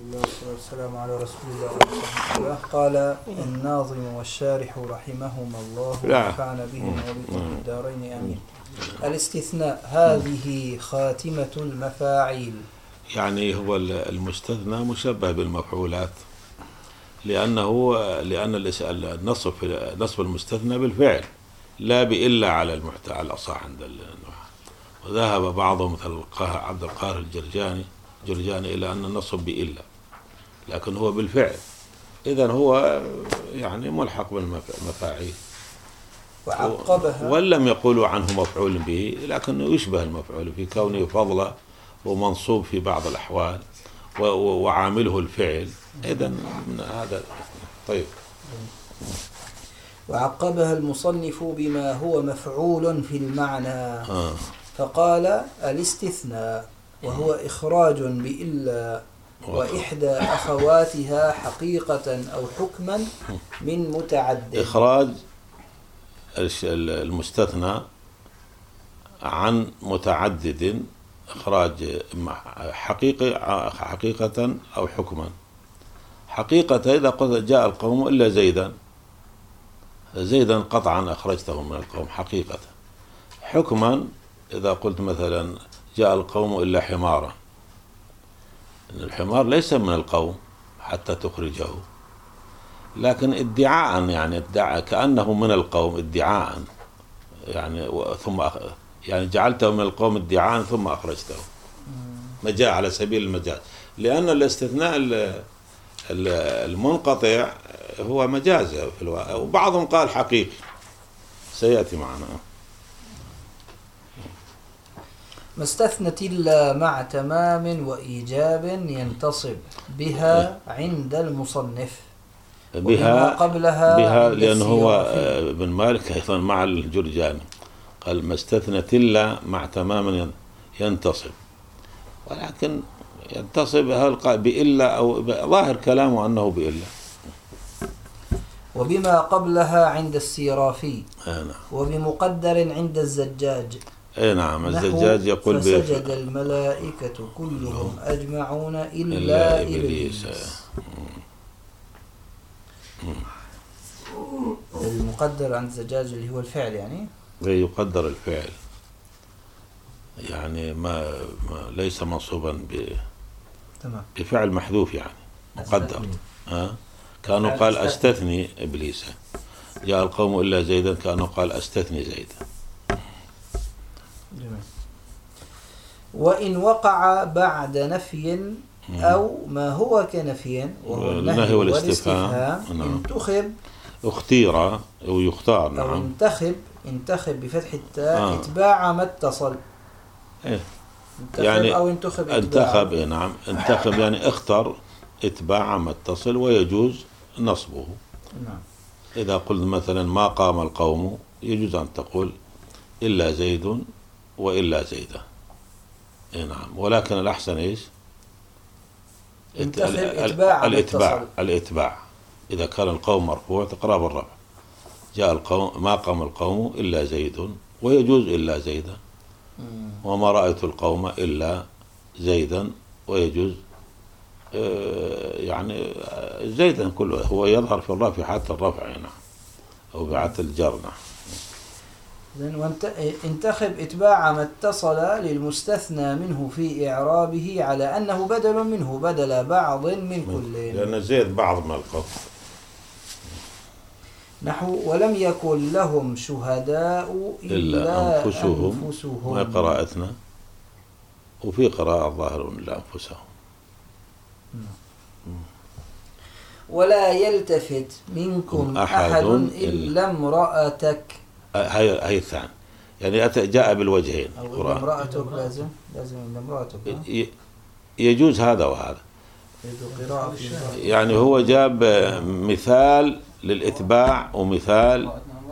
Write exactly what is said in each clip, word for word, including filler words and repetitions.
الله والصلاة والسلام على رسول الله. قال الناظم والشارح رحمهما الله ونفعنا بهم وبهم في الدارين آمين. الاستثناء هذه خاتمة المفاعيل، يعني هو المستثنى مشبه بالمفعولات، لأنه لأن النصب نصب المستثنى بالفعل لا بإلا على المحتى على الأصح عند النحاة. وذهب بعضهم مثل عبد القاهر الجرجاني جرجاني إلى أن النصب بإلا، لكن هو بالفعل، إذن هو يعني ملحق بالمفاعيل. وعقبها ولم يقولوا عنه مفعول به، لكنه يشبه المفعول في كونه فضله ومنصوب في بعض الأحوال وعامله الفعل، إذن هذا طيب. وعقبها المصنف بما هو مفعول في المعنى آه. فقال الاستثناء وهو إخراج بإلا وإحدى أخواتها حقيقة أو حكما من متعدد. إخراج المستثنى عن متعدد، إخراج حقيقة حقيقة أو حكما. حقيقة إذا قلت جاء القوم إلا زيدا، زيدا قطعا أخرجته من القوم حقيقة. حكما إذا قلت مثلا جاء القوم إلا حمارا، الحمار ليس من القوم حتى تخرجه، لكن ادعاء يعني ادعاء كأنه من القوم ادعاء، يعني ثم يعني جعلته من القوم ادعاء ثم أخرجته مجاز على سبيل المجاز، لأن الاستثناء المنقطع هو مجاز في الواقع، وبعضهم قال حقيقي سيأتي معنا. ما استثنت إلا مع تمام وإيجاب ينتصب بها عند المصنف بها قبلها بها لأنه هو ابن مالك أيضا مع الجرجاني قال ما استثنت إلا مع تمام ينتصب، ولكن ينتصب بإلا أو ظاهر كلامه أنه بإلا. وبما قبلها عند السيرافي نعم. وبمقدر عند الزجاج. اي نعم، الزجاج يقول فسجد الملائكة كلهم أجمعون إلا, إلا إبليس. المقدر عند الزجاج اللي هو الفعل، يعني يقدر الفعل، يعني ما, ما ليس منصوبا ب تمام بفعل محذوف، يعني مقدر. ها كانوا قال استثني إبليس، جاء القوم إلا زيدا كانوا قال استثني زيدا. وإن وقع بعد نفي أو ما هو كنفي وهو النهي والاستفهام انتخب اختير أو يختار. نعم. أو انتخب انتخب بفتح التاء آه. اتباع ما اتصل. إيه؟ انتخب يعني أو انتخب انتخب إيه نعم انتخب يعني اختر اتباع ما اتصل ويجوز نصبه. نعم. إذا قلت مثلا ما قام القوم يجوز أن تقول إلا زيد وإلا زيدة. إيه نعم، ولكن الأحسن إيش؟ انتخب اتباع الاتباع الاتباع إذا كان القوم مرفوع تقرأ بالرفع. جاء القوم ما قام القوم إلا زيد ويجوز إلا زيدا، وما رأيت القوم إلا زيدا ويجوز يعني زيدا كله، هو يظهر في الرفع حتى الرفع هنا أو بعد الجر. انتخب اتباع ما اتصل للمستثنى منه في إعرابه على أنه بدل منه بدل بعض من كل، لأن زيد بعض من القوم. نحو ولم يكن لهم شهداء إلا, إلا أنفسهم, أنفسهم. ما قراءتنا، وفي قراءة الظاهر إلا أنفسهم. ولا يلتفت منكم أحد إلا امرأتك. هاي هاي الثاني، يعني جاء بالوجهين. أو امرأتك لازم لازم امرأتك. يجوز هذا وهذا، يعني هو جاب مثال للإتباع ومثال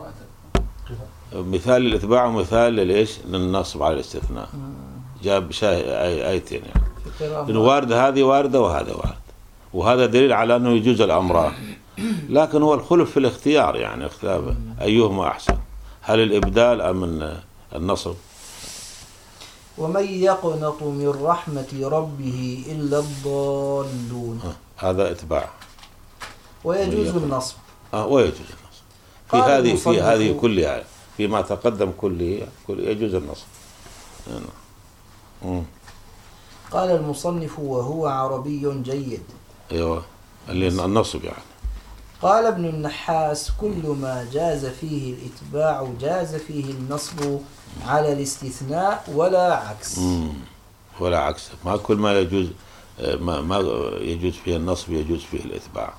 مثال للإتباع ومثال للإيش للنصب على الاستثناء. جاب آيتين، يعني واردة هذه واردة وهذا وارد، وهذا دليل على أنه يجوز الأمران، لكن هو الخلف في الاختيار، يعني اختلاف أيهما أحسن، هل الإبدال أم النصب. ومن يقنط من رحمة ربه إلا الضالون. هذا إتباع. ويجوز النصب. آه ويجوز النصب في هذه في هذه كلها، فيما تقدم كله كل يجوز النصب. يعني. قال المصنف وهو عربي جيد. ايوه اللي النصب يعني. قال ابن النحاس كل ما جاز فيه الإتباع جاز فيه النصب على الاستثناء ولا عكس. مم. ولا عكس، ما كل ما يجوز ما ما يجوز فيه النصب يجوز فيه الإتباع.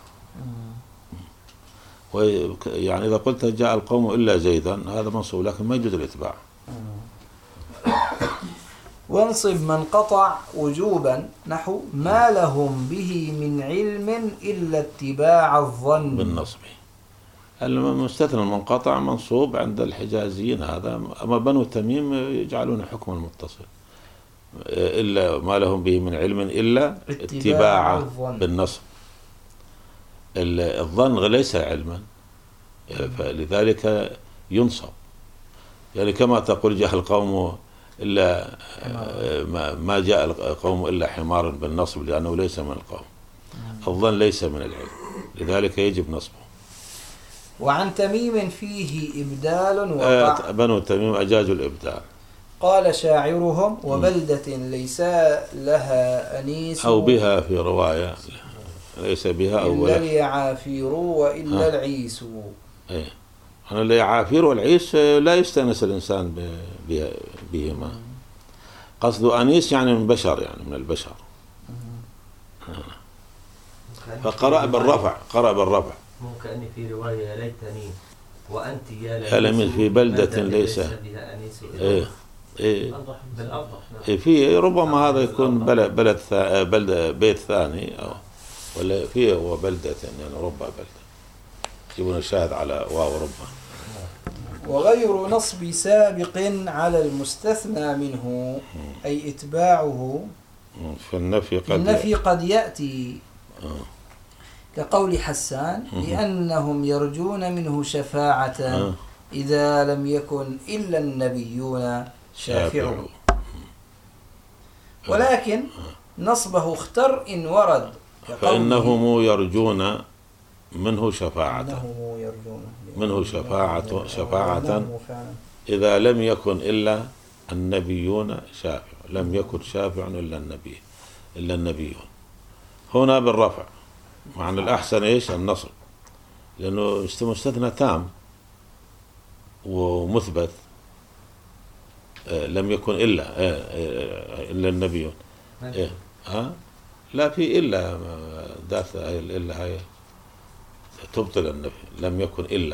يعني إذا قلت جاء القوم إلا زيدا هذا منصوب، لكن ما يجوز الإتباع. وانصب من قطع وجوبا نحو ما لهم به من علم إلا اتباع الظن بالنصب. المستثنى المنقطع منصوب عند الحجازيين هذا، أما بنو تميم يجعلون حكم المتصل إلا ما لهم به من علم إلا اتباع بالنصب. الظن ليس علما فلذلك ينصب، يعني كما تقول جاء القوم إلا ما جاء القوم إلا حمار بالنصب لأنه ليس من القوم. الظن ليس من العلم لذلك يجب نصبه. وعن تميم فيه إبدال وقع. بنو تميم أجازوا الإبدال. قال شاعرهم وبلدة ليس لها أنيس أو بها في رواية ليس بها أو إلا اليعافير وإلا العيس. إيه أنا اليعافير والعيس لا يستأنس الإنسان بهما. قصد أنيس يعني من بشر، يعني من البشر. فقرأ بالرفع، قرأ بالرفع. مو كأني في رواية يا ليتني وأنت يا لمن في بلدة ليس بها أنيس. إيه إيه بالأفضل. إيه في ربما هذا يكون بلد بلد بلد بيت ثاني أو ولا فيه هو بلدة يعني ربما بلدة يجيبون الشاهد على واو ربما. وغير نصب سابق على المستثنى منه أي إتباعه في النفي قد النفي قد يأتي كقول حسان لأنهم يرجون منه شفاعة إذا لم يكن إلا النبيون شافعون. ولكن نصبه اختر إن ورد فإنهم يرجون منه شفاعة يرجون منه شفاعة شفاعة إذا لم يكن إلا النبيون شافع، لم يكن شافع إلا النبي إلا النبيون. هنا بالرفع معنى الأحسن إيش النصب، لأنه مستثنى تام ومثبت. لم يكن إلا إلا النبيون. إيه ها لا في إلا ذات إلا هاي تبطل النفي. لم يكن إلا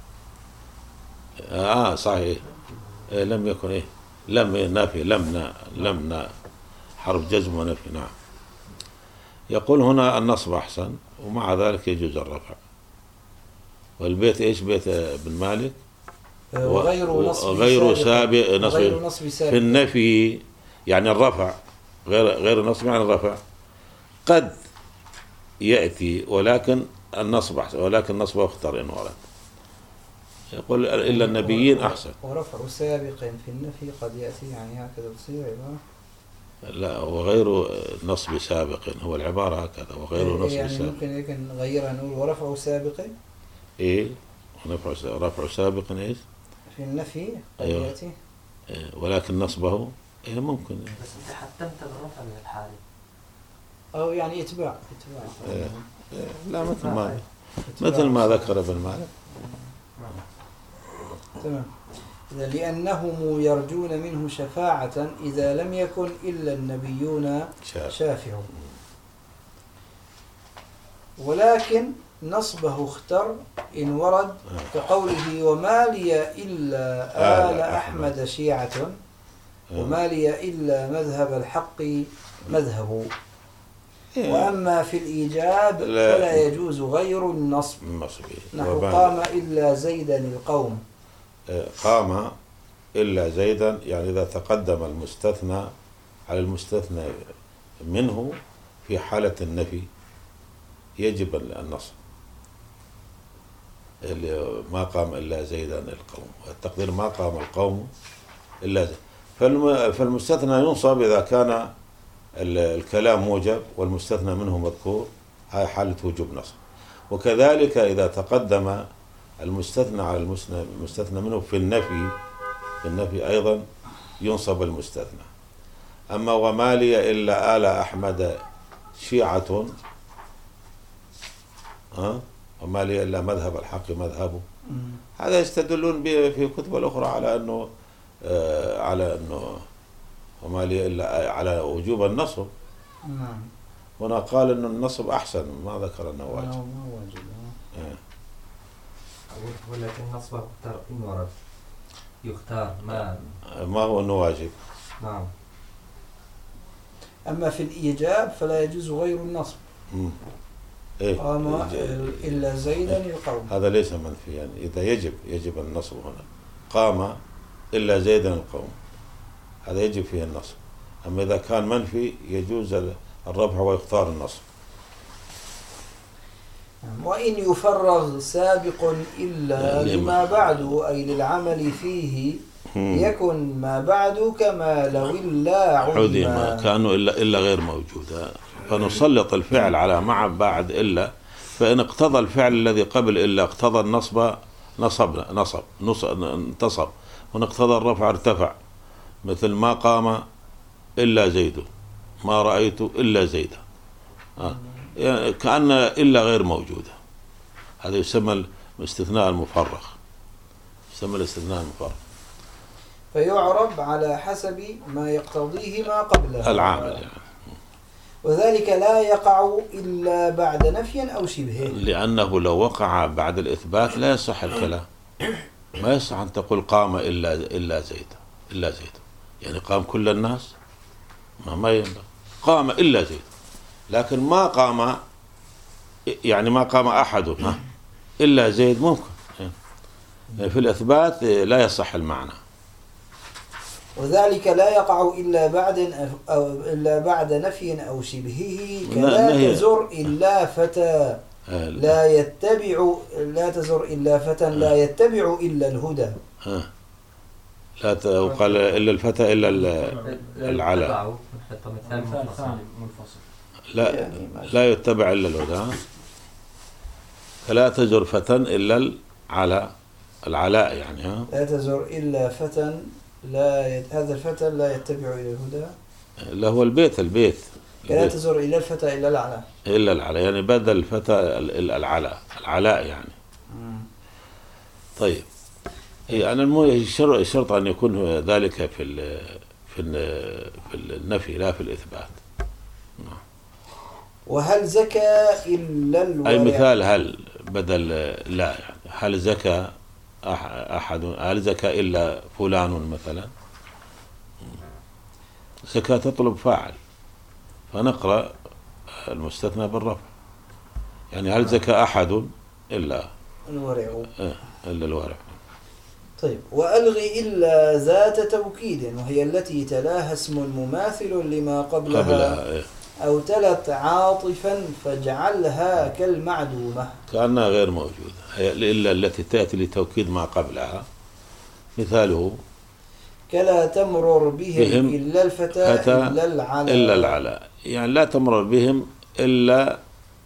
آه صحيح. إيه لم يكن إيه لم نافي لم لم حرف جزم ونفي. نعم. يقول هنا النصب أحسن ومع ذلك يجوز الرفع. والبيت إيش بيت ابن مالك وغير نصب غير سابق نصب في النفي يعني الرفع غير غير نصب يعني الرفع قد يأتي ولكن النصب أحسن، ولكن نصبه اختر إن ورد. يقول إلا النبيين أحسن. ورفع سابق في النفي قد يأتي يعني هكذا تصير عبارة. لا وغير نصب سابق هو العبارة هكذا وغير نصب يعني سابق. ممكن يمكن نغيرها نقول ورفع سابق. إيه رفع رفع سابق إيش؟ في النفي قد أيوة. يأتي. إيه ولكن نصبه إيه ممكن. بس أنت حتمت بالرفع من الحالي. أو يعني إتباع إتباع. إيه. إيه. لا مثل ما مثل ما ذكر ابن مالك. تمام. لأنهم يرجون منه شفاعة إذا لم يكن إلا النبيون شافعون. ولكن نصبه اختر إن ورد كقوله وما لي إلا آل أحمد شيعة وما لي إلا مذهب الحق مذهب. وأما في الإيجاب فلا يجوز غير النصب نحو قام إلا زيدا القوم. قام إلا زيدا يعني إذا تقدم المستثنى على المستثنى منه في حالة النفي يجب النصب. ما قام إلا زيدا القوم، والتقدير ما قام القوم إلا زيد. فالمستثنى ينصب إذا كان الكلام موجب والمستثنى منه مذكور، هاي حالة وجوب نصب. وكذلك إذا تقدم المستثنى على المستثنى منه في النفي، في النفي أيضا ينصب المستثنى. أما وما لي إلا آل أحمد شيعة، ها، وما لي إلا مذهب الحق مذهبه، هذا يستدلون به في كتب الأخرى على أنه آه على أنه وما لي إلا على وجوب النصب. نعم. هنا قال أن النصب أحسن، ما ذكر أنه واجب. ما واجب. آه. ولكن النصب يختار إن ورد، يختار ما ما هو أنه واجب. نعم. أما في الإيجاب فلا يجوز غير النصب. مم. إيه؟ قام إلا زيدا القوم. هذا ليس منفيا، يعني إذا يجب يجب النصب هنا، قام إلا زيدا القوم، هذا يجب فيه النصب. أما إذا كان منفي يجوز الرفع ويختار النصب. وإن يفرغ سابق إلا لما بعده أي للعمل فيه يكن ما بعد كما لو إلا عدم، كانوا إلا, إلا غير موجودة، فنسلط الفعل على مع بعد إلا، فإن اقتضى الفعل الذي قبل إلا اقتضى النصب نصب نصب نصب انتصب، وإن اقتضى الرفع ارتفع، مثل ما قام إلا زيد، ما رأيت إلا زيدا، آه. يعني كأن إلا غير موجودة، هذا يسمى الاستثناء المفرغ، يسمى الاستثناء المفرغ. فيعرب على حسب ما يقتضيه ما قبله العامل يعني. وذلك لا يقع إلا بعد نفي أو شبهه، لأنه لو وقع بعد الإثبات لا يصح الكلام، ما يصح أن تقول قام إلا إلا زيد إلا زيد، يعني قام كل الناس، ما ما ينبغي، قام إلا زيد، لكن ما قام يعني ما قام أحد إلا زيد ممكن، يعني في الإثبات لا يصح المعنى. وذلك لا يقع إلا بعد أو إلا بعد نفي أو شبهه، كلا تزر إلا فتى لا يتبع لا تزر إلا فتى لا يتبع إلا الهدى. لا وقال إلا الفتى إلا العلا، لا لا يتبع إلا الهدى، فلا تزر فتى إلا العلا، العلاء يعني. ها لا تزر إلا فتى لا يت... هذا الفتى لا يتبع إلى الهدى، لا هو البيت البيت لا تزر إلى الفتى إلا العلا، إلا العلا يعني بدل الفتى العلا، العلاء يعني. مم. طيب يعني المو الشرط أن يكون ذلك في ال في ال في النفي لا في الإثبات. وهل زكى إلا الورع، أي مثال هل بدل لا، يعني هل زكى أحد، هل زكى إلا فلان مثلا، زكاة تطلب فاعل، فنقرأ المستثنى بالرفع، يعني هل زكى أحد إلا الورع إلا الورع. طيب وألغي إلا ذات توكيد، وهي التي تلاها اسم مماثل لما قبلها, قبلها إيه؟ أو تلت عاطفا فاجعلها كالمعدومة، كأنها غير موجودة، هي إلا التي تأتي لتوكيد ما قبلها. مثاله كلا تمرر بهم, بهم إلا الفتى إلا العلا، إلا العلا، يعني لا تمرر بهم إلا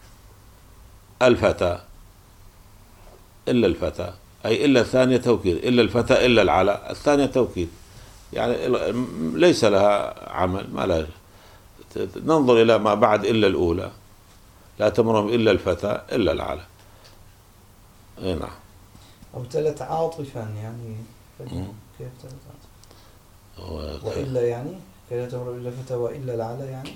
الفتى إلا الفتى، أي إلا الثانية توكيد، إلا الفتى إلا العلا، الثانية توكيد، يعني ليس لها عمل، ما لها. ننظر إلى ما بعد إلا الأولى، لا تمرهم إلا الفتى إلا العلا. إيه نعم. أو تلت عاطفا يعني كيف تلت عاطفا؟ وإلا يعني كلا تمر إلا الفتى وإلا العلا يعني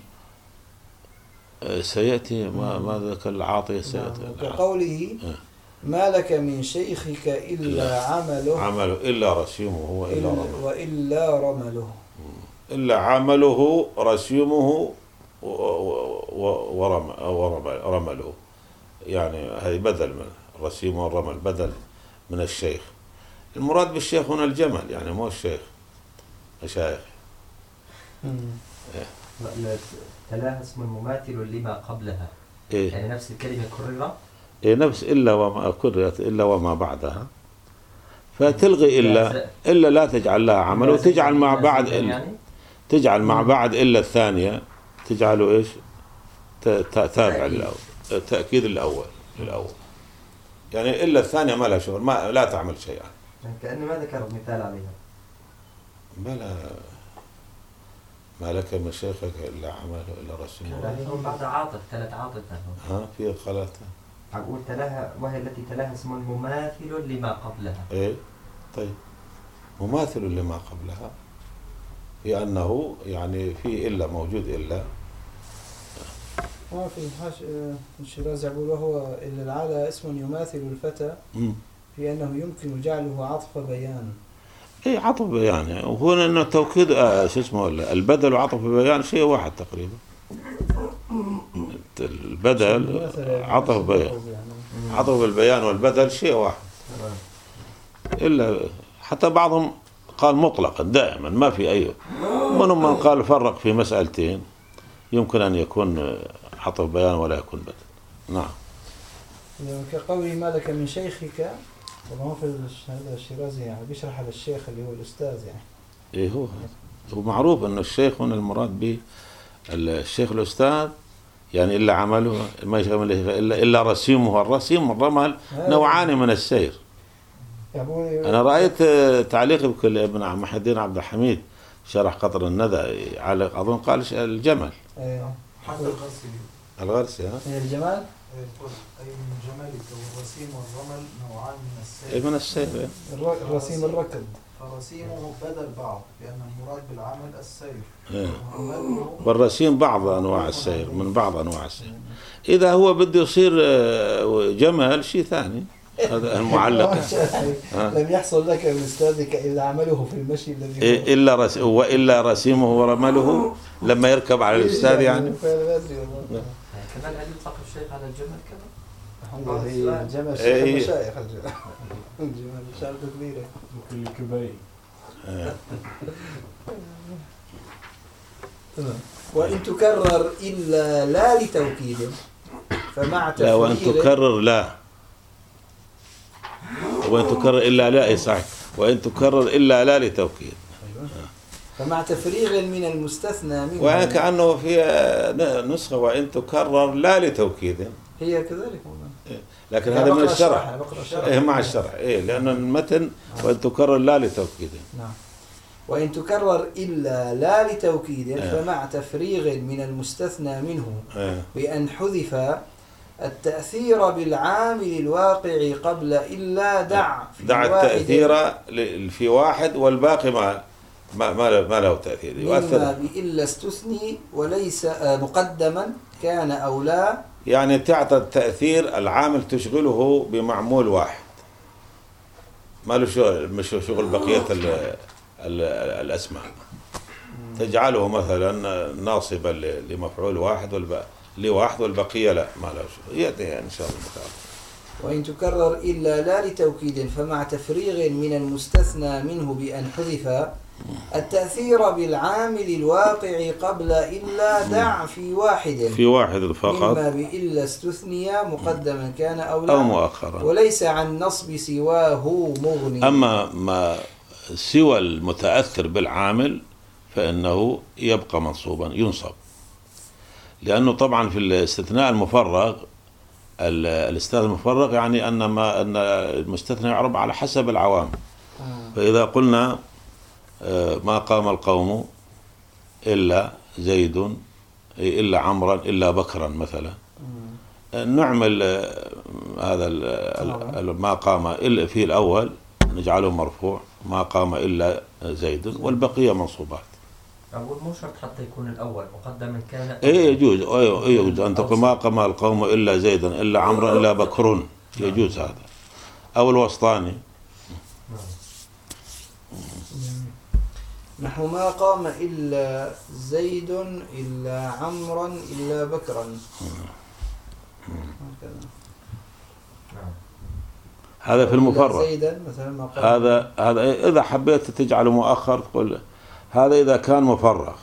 سيأتي ما ما ذكر العاطفة سيأتي. كقوله ما لك من شيخك إلا عمله عمله إلا رسيمه وإلا رمله وإلا رمله إلا عمله رسيمه ورمله، يعني هذه بدل من الرسيم والرمل، بدل من الشيخ. المراد بالشيخ هنا الجمل، يعني مو الشيخ مشايخ. تلاها اسم مماثل لما قبلها، إيه؟ يعني نفس الكلمة كررت، إيه نفس إلا وما كررت إلا وما بعدها، فتلغي إلا إلا لا تجعل لها عمل وتجعل مع بعد إلا تجعل مع بعد إلا الثانية تجعله إيش تابع للأول تأكيد الأول للأول يعني إلا الثانية ما لها شغل ما لا تعمل شيئا يعني كأنه ما ذكر مثال عليها بلا ما لك من شيخك إلا عمله إلا رسمه لا بعد عاطف ثلاث عاطف ها في خلاته أقول تلاها وهي التي تلاها اسم مماثل لما قبلها إيه طيب مماثل لما قبلها هي أنه يعني في إلا موجود إلا ما في حاش الشيرازي يقول وهو إلا العالى اسم يماثل الفتى في أنه يمكن جعله عطف بيان. إيه عطف بيان يعني وهنا إنه توكيد آه شو اسمه البدل وعطف بيان شيء واحد تقريبا. البدل عطف بيان عطف البيان والبدل شيء واحد. إلا حتى بعضهم قال مطلقا دائما ما في أي منهم من قال فرق في مسألتين يمكن أن يكون عطف بيان ولا يكون بدل. نعم. كقوله ما لك من شيخك طبعا في هذا الشيرازي يعني بيشرح على الشيخ اللي هو الأستاذ يعني. إيه هو هو معروف أن الشيخ هنا المراد به الشيخ الأستاذ يعني إلا عمله ما يشغل إلا إلا رسيمه الرسيم الرمل نوعان من السير. أنا رأيت تعليق بكل ابن محي الدين عبد الحميد شرح قطر الندى على أظن قال الجمل. أيوه. حتى الغرسي. الغرسي ها. الجمال. أي من جمالك والرسيم والرمل نوعان من السير. أي من السير. الرسيم الركض. فرسيمه بدل بعض لأن المراد بالعمل السير. إيه. والرسيم بعض أنواع السير من بعض أنواع السير. إذا هو بده يصير جمل شيء ثاني. هذا المعلق. لم يحصل لك من أستاذك إلا عمله في المشي الذي إيه إلا رس وإلا رسيمه ورمله لما يركب على الأستاذ يعني. كمان هل يطلق الشيخ على الجمل كمان؟ الحمد لله الجمل شيخ مشايخ الجمل. الجمل شاركة كبيرة. وكل كبير. وإن تكرر إلا لا لتوكيد فمع تفريغ. لا وإن تكرر لا. وإن تكرر إلا لا صحيح وإن تكرر إلا لا لتوكيد. فمع تفريغ من المستثنى منه وأنا كأنه في نسخة وإن تكرر لا لتوكيد هي كذلك لكن هذا من الشرح إيه مع الشرح إيه لأن المتن وإن تكرر لا لتوكيد. نعم. وإن تكرر إلا لا لتوكيد فمع تفريغ من المستثنى منه بأن حذف التأثير بالعامل الواقع قبل إلا دع في دع التأثير في واحد والباقي ما ما ما له تأثير يؤثر بإلا استثني وليس مقدما كان أو لا يعني تعطى التأثير العامل تشغله بمعمول واحد ما له شغل مش شغل بقية ال ال الأسماء تجعله مثلا ناصبا لمفعول واحد والباقي لواحد والبقية لا ما له شغل يأتي إن شاء الله تعالى. وإن تكرر إلا لا لتوكيد فمع تفريغ من المستثنى منه بأن حذف التأثير بالعامل الواقع قبل إلا دع في واحد في واحد فقط مما بإلا استثني مقدما كان أو لا أو مؤخرا وليس عن نصب سواه مغني. أما ما سوى المتأثر بالعامل فإنه يبقى منصوبا ينصب لأنه طبعا في الاستثناء المفرغ الاستثناء المفرغ يعني أن ما أن المستثنى يعرب على حسب العوامل. فإذا قلنا ما قام القوم إلا زيد إلا عمرا إلا بكرا مثلا نعمل هذا ما قام إلا في الأول نجعله مرفوع ما قام إلا زيد والبقية منصوبات. أقول مو شرط حتى يكون الأول مقدما كان إيه يجوز أيوه يجوز أن تقول ما قام القوم إلا زيدا إلا عمرا إلا بكر يجوز هذا أو الوسطاني نحو ما قام إلا زيد إلا عمرا إلا بكرا هذا في المفرغ هذا هذا إذا حبيت تجعله مؤخر تقول هذا إذا كان مفرغ.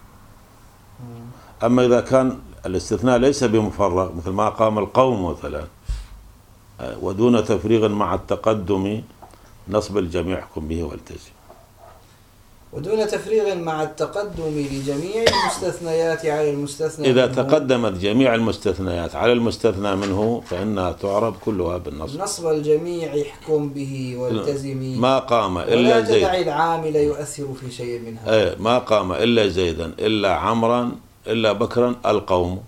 أما إذا كان الاستثناء ليس بمفرغ مثل ما قام القوم مثلا ودون تفريغ مع التقدم نصب الجميع احكم به والتزم. ودون تفريغ مع التقدم لجميع المستثنيات على المستثنى إذا منه. تقدمت جميع المستثنيات على المستثنى منه فإنها تعرب كلها بالنصب. نصب الجميع احكم به والتزمي. ما قام إلا ولا زيد. تدع العامل يؤثر في شيء منها. ايه ما قام إلا زيدا إلا عمرا إلا بكرا القوم،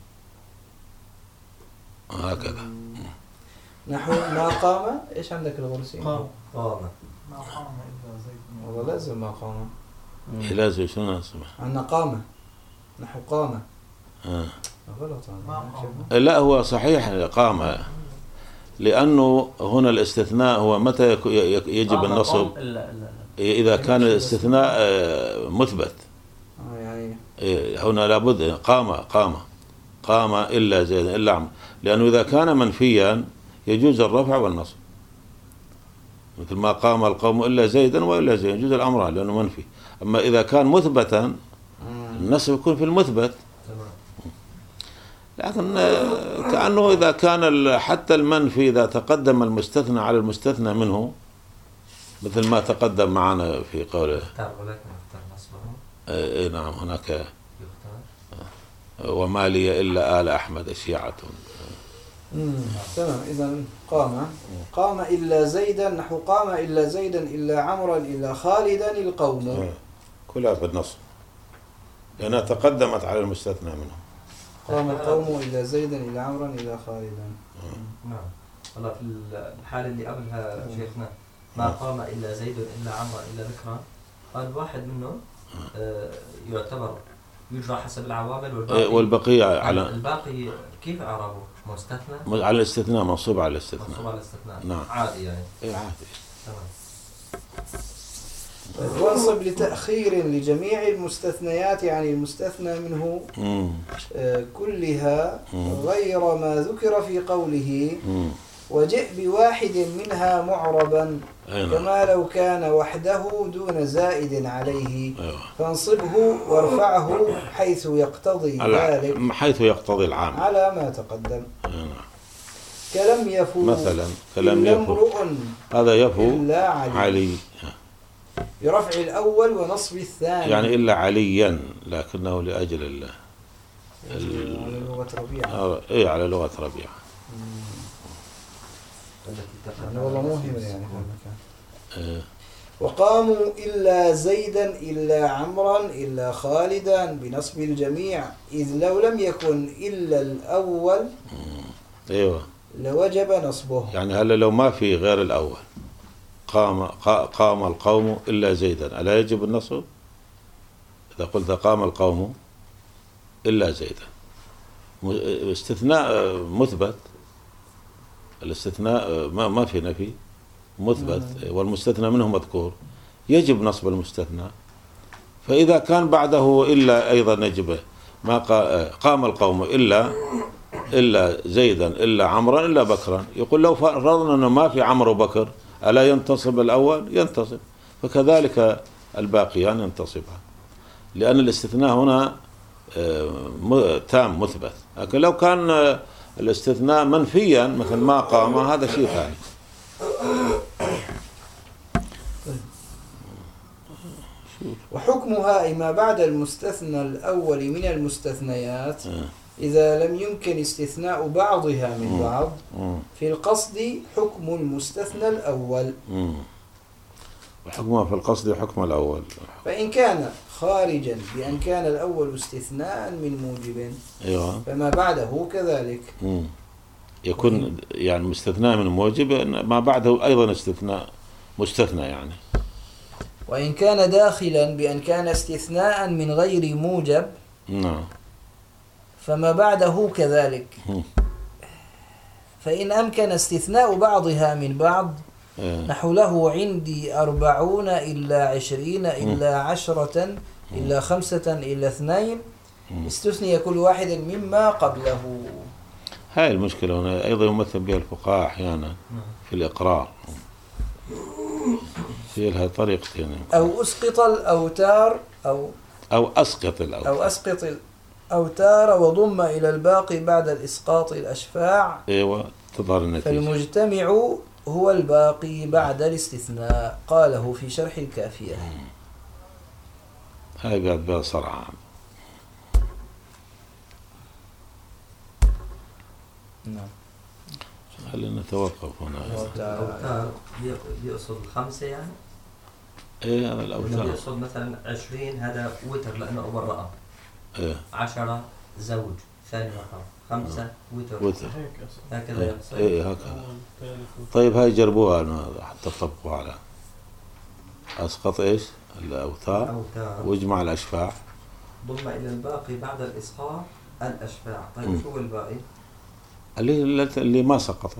هكذا. نحو ما قام. إيش عندك الغرسي؟ قام قام ما قام إلا زيد. والله لازم ما قام. لازم شنو اسمه؟ عندنا قام. نحو قام. آه. غلط. ما قام. لا هو صحيح قام، لأنه هنا الاستثناء هو متى يك- يك- يجب النصب إذا كان الاستثناء آه، مثبت. آه يعني إيه، هنا لابد قام قام قام إلا زيد إلا عمرو، لأنه إذا كان منفيا يجوز الرفع والنصب، مثل ما قام القوم إلا زيدا وإلا زيدا يجوز الأمران لأنه منفي. أما إذا كان مثبتا النصب يكون في المثبت. لكن آه، كأنه إذا كان ال- حتى المنفي إذا تقدم المستثنى على المستثنى منه، مثل ما تقدم معنا في قوله اختار ولكن اختار نصبه آه، إيه نعم هناك يختار. وما لي إلا آل أحمد شيعة. امم تمام. إذا قام قام إلا زيدا. نحو قام إلا زيدا إلا عمرا إلا خالدا القوم. آه، كلها بالنصب لأنها تقدمت على المستثنى منه. قام القوم إلا زيدا إلا عمرا إلا خالدا. نعم. والله في الحالة اللي قبلها شيخنا ما قام إلا زيد إلا عمرو إلا ذكرى، قال واحد منهم آه، يعتبر يجرى حسب العوامل، والباقي, آه، والبقية على الباقي كيف أعرابه؟ مستثنى؟ على الاستثناء، منصوب على الاستثناء. منصوب على الاستثناء. نعم. عادي يعني. إيه عادي. تمام. وانصب لتأخير لجميع المستثنيات عن المستثنى منه مم. آه، كلها مم. غير ما ذكر في قوله مم. وجئ بواحد منها معربا أي نعم. كما لو كان وحده دون زائد عليه أيوة. فانصبه وارفعه حيث يقتضي ذلك الع- حيث يقتضي العام. على ما تقدم. أي نعم. كلم يفو مثلا كلم إلا يفو امرؤ هذا يفو إلا علي, علي، برفع الأول ونصب الثاني. يعني إلا عليا لكنه لأجل الله ال- على لغة ربيعة. آه، إيه على لغة ربيعة. يعني والله مهم يعني في المكان. إيه. وقاموا إلا زيدا إلا عمرا إلا خالدا بنصب الجميع إذ لو لم يكن إلا الأول أيوة. لوجب نصبه. يعني هلا لو ما في غير الأول قام قا- قام القوم إلا زيدا ألا يجب النصب؟ إذا قلت قام القوم إلا زيدا م- استثناء آه، مثبت، الاستثناء آه، ما ما في نفي، مثبت والمستثنى منه مذكور يجب نصب المستثنى. فإذا كان بعده إلا أيضا نجبه ما قا- قام القوم إلا إلا زيدا إلا عمرا إلا بكرا، يقول لو فرضنا أنه ما في عمرو وبكر ألا ينتصب الأول؟ ينتصب. فكذلك الباقيان ينتصبان، لأن الاستثناء هنا آه، م- تام مثبت. لكن لو كان آه، الاستثناء منفيا مثل ما قام هذا شيء ثاني. وحكمها ما بعد المستثنى الأول من المستثنيات آه. إذا لم يمكن استثناء بعضها من بعض مم. في القصد حكم المستثنى الأول. مم. وحكمها في القصد حكم الأول. فإن كان خارجا بأن كان الأول استثناء من موجب أيوة. فما بعده كذلك. مم. يكون يعني مستثنى من موجب ما بعده أيضا استثناء مستثنى يعني. وإن كان داخلا بأن كان استثناء من غير موجب نعم. فما بعده كذلك. مم. فإن أمكن استثناء بعضها من بعض آه. نحو له عندي أربعون إلا عشرين إلا عشرة إلا خمسة إلا اثنين استثني كل واحد مما قبله. هاي المشكلة هنا أيضا يمثل بها الفقهاء أحيانا في الإقرار، في لها طريقتين. أو أسقط الأوتار أو أو أسقط الأوتار. أو أسقط الأوتار وضم إلى الباقي بعد الإسقاط الأشفاع. أيوة تظهر النتيجة. فالمجتمع هو الباقي بعد الاستثناء، قاله في شرح الكافية. هاي قاعد بها صرعة. نعم. خلينا نتوقف هنا. الأوتار يقصد خمسة يعني؟ ايه هذا الأوتار يقصد مثلا عشرين هذا وتر لأنه أول رقم. ايه. عشرة زوج ثاني رقم. خمسة وتر. وتر. هكذا ايه, يقصد. ايه هكذا. طيب هاي جربوها حتى تطبقوا على أسقط ايش الأوتار الأوتار واجمع الأشفاع. ضم إلى الباقي بعد الإسقاط الأشفاع. طيب شو الباقي؟ اللي اللي ما سقطت.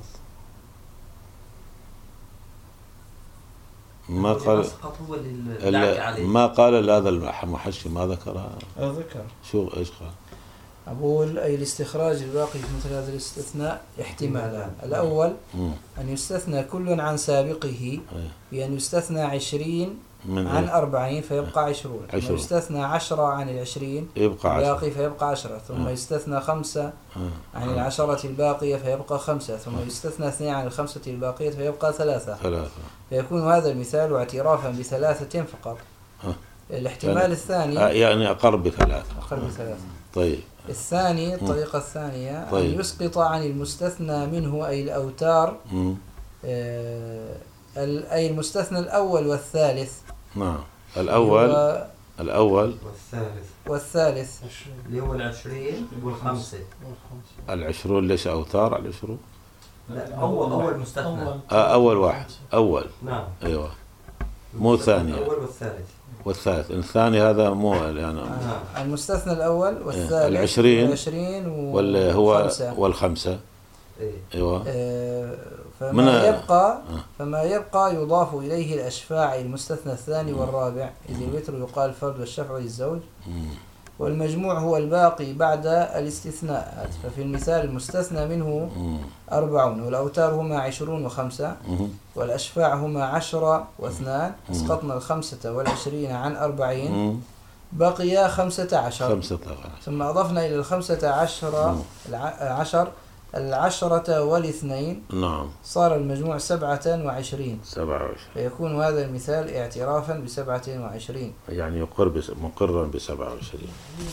ما قال هو اللي ما قال هذا المحشي ما ذكرها. ذكر. شو ايش قال؟ أقول أي الاستخراج الباقي في مثل هذا الاستثناء احتمالان. الأول مم. أن يستثنى كل عن سابقه بأن يستثنى عشرين عن إيه؟ أربعين فيبقى عشرون، ثم يستثنى عشرة عن العشرين يبقى الباقي فيبقى عشرة، ثم آه. يستثنى خمسة آه. عن العشرة الباقية فيبقى خمسة، ثم يستثنى اثنين عن الخمسة الباقية فيبقى ثلاثة. ثلاثة. فيكون هذا المثال اعترافا بثلاثة فقط. آه. الاحتمال يعني الثاني آه يعني أقل بثلاثة. أقل بثلاثة. طيب. الثاني الطريقة الثانية طيب. أن يسقط عن المستثنى منه أي الأوتار آه أي المستثنى الأول والثالث. نعم. الأول الأول والثالث والثالث اللي هو العشرين والخمسة. العشرون ليس أوتار العشرون؟ لا أول أول مستثنى. آه أول واحد أول. نعم. أيوة. مو ثاني. الأول والثالث. والثالث الثاني هذا مو يعني آه. المستثنى الأول والثالث العشرين والعشرين ولا هو والخمسة. إيه. أيوة. آه فما يبقى فما يبقى يضاف إليه الأشفاع المستثنى الثاني والرابع، إذ الوتر يقال فرد والشفع للزوج، والمجموع هو الباقي بعد الاستثناءات. ففي المثال المستثنى منه أربعون، والأوتار هما عشرون وخمسة، والأشفاع هما عشرة واثنان، أسقطنا الخمسة والعشرين عن أربعين بقي خمسة عشر. خمسة عشر. ثم أضفنا إلى الخمسة عشر العشر العشرة والاثنين. نعم. صار المجموع سبعة وعشرين. سبعة وعشرين. فيكون هذا المثال اعترافا بسبعة وعشرين. يعني يقر بس مقرا بسبعة وعشرين.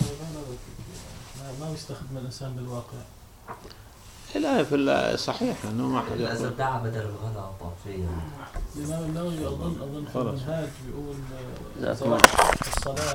ما يستخدم الإنسان بالواقع. لا في الصحيح انه ما حد إذا ادعى بدل الغلط فيه. الإمام النووي أظن أظن في المنهاج بيقول الصلاة